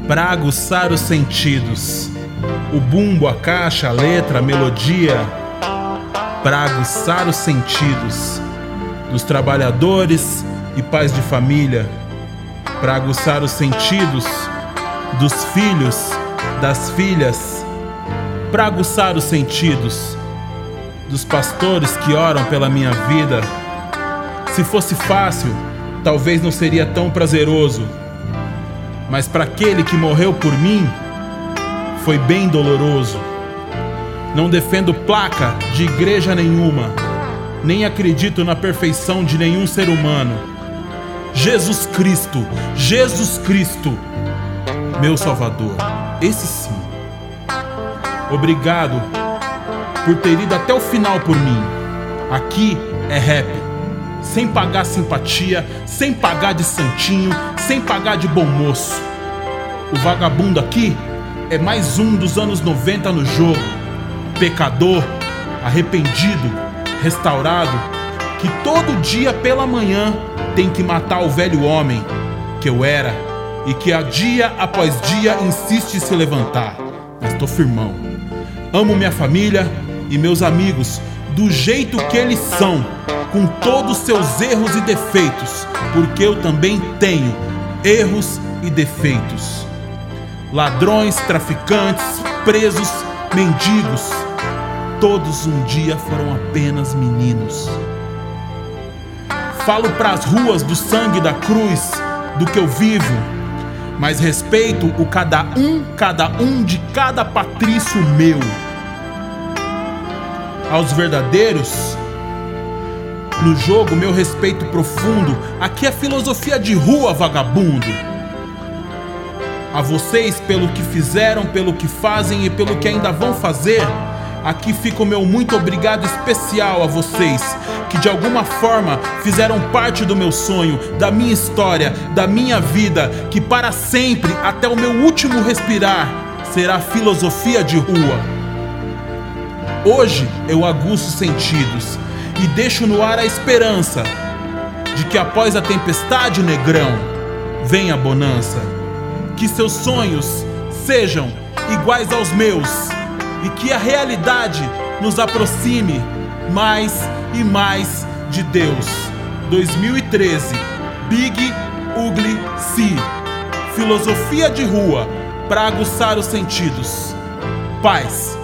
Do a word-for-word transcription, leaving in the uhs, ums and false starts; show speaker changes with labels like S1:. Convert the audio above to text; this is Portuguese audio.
S1: para aguçar os sentidos. O bumbo, a caixa, a letra, a melodia, para aguçar os sentidos dos trabalhadores e pais de família, para aguçar os sentidos dos filhos, das filhas, para aguçar os sentidos dos pastores que oram pela minha vida. Se fosse fácil, talvez não seria tão prazeroso, mas para aquele que morreu por mim, foi bem doloroso. Não defendo placa de igreja nenhuma, nem acredito na perfeição de nenhum ser humano. Jesus Cristo, Jesus Cristo, meu Salvador, esse sim. Obrigado por ter ido até o final por mim. Aqui é rap, sem pagar simpatia, sem pagar de santinho, sem pagar de bom moço. O vagabundo aqui é mais um dos anos noventa no jogo. Pecador, arrependido, restaurado, que todo dia pela manhã tem que matar o velho homem que eu era e que a dia após dia insiste em se levantar. Mas tô firmão. Amo minha família e meus amigos do jeito que eles são, com todos seus erros e defeitos, porque eu também tenho erros e defeitos. Ladrões, traficantes, presos, mendigos, todos um dia foram apenas meninos. Falo pras ruas do sangue da cruz, do que eu vivo, mas respeito o cada um, cada um de cada patrício meu. Aos verdadeiros, no jogo, meu respeito profundo. Aqui é filosofia de rua, vagabundo. A vocês, pelo que fizeram, pelo que fazem e pelo que ainda vão fazer, aqui fica o meu muito obrigado especial a vocês, que de alguma forma fizeram parte do meu sonho, da minha história, da minha vida, que para sempre, até o meu último respirar, será filosofia de rua. Hoje eu aguço sentidos e deixo no ar a esperança de que após a tempestade, negrão, vem a bonança. Que seus sonhos sejam iguais aos meus e que a realidade nos aproxime mais e mais de Deus. dois mil e treze, Big Ugly C. Filosofia de rua para aguçar os sentidos. Paz.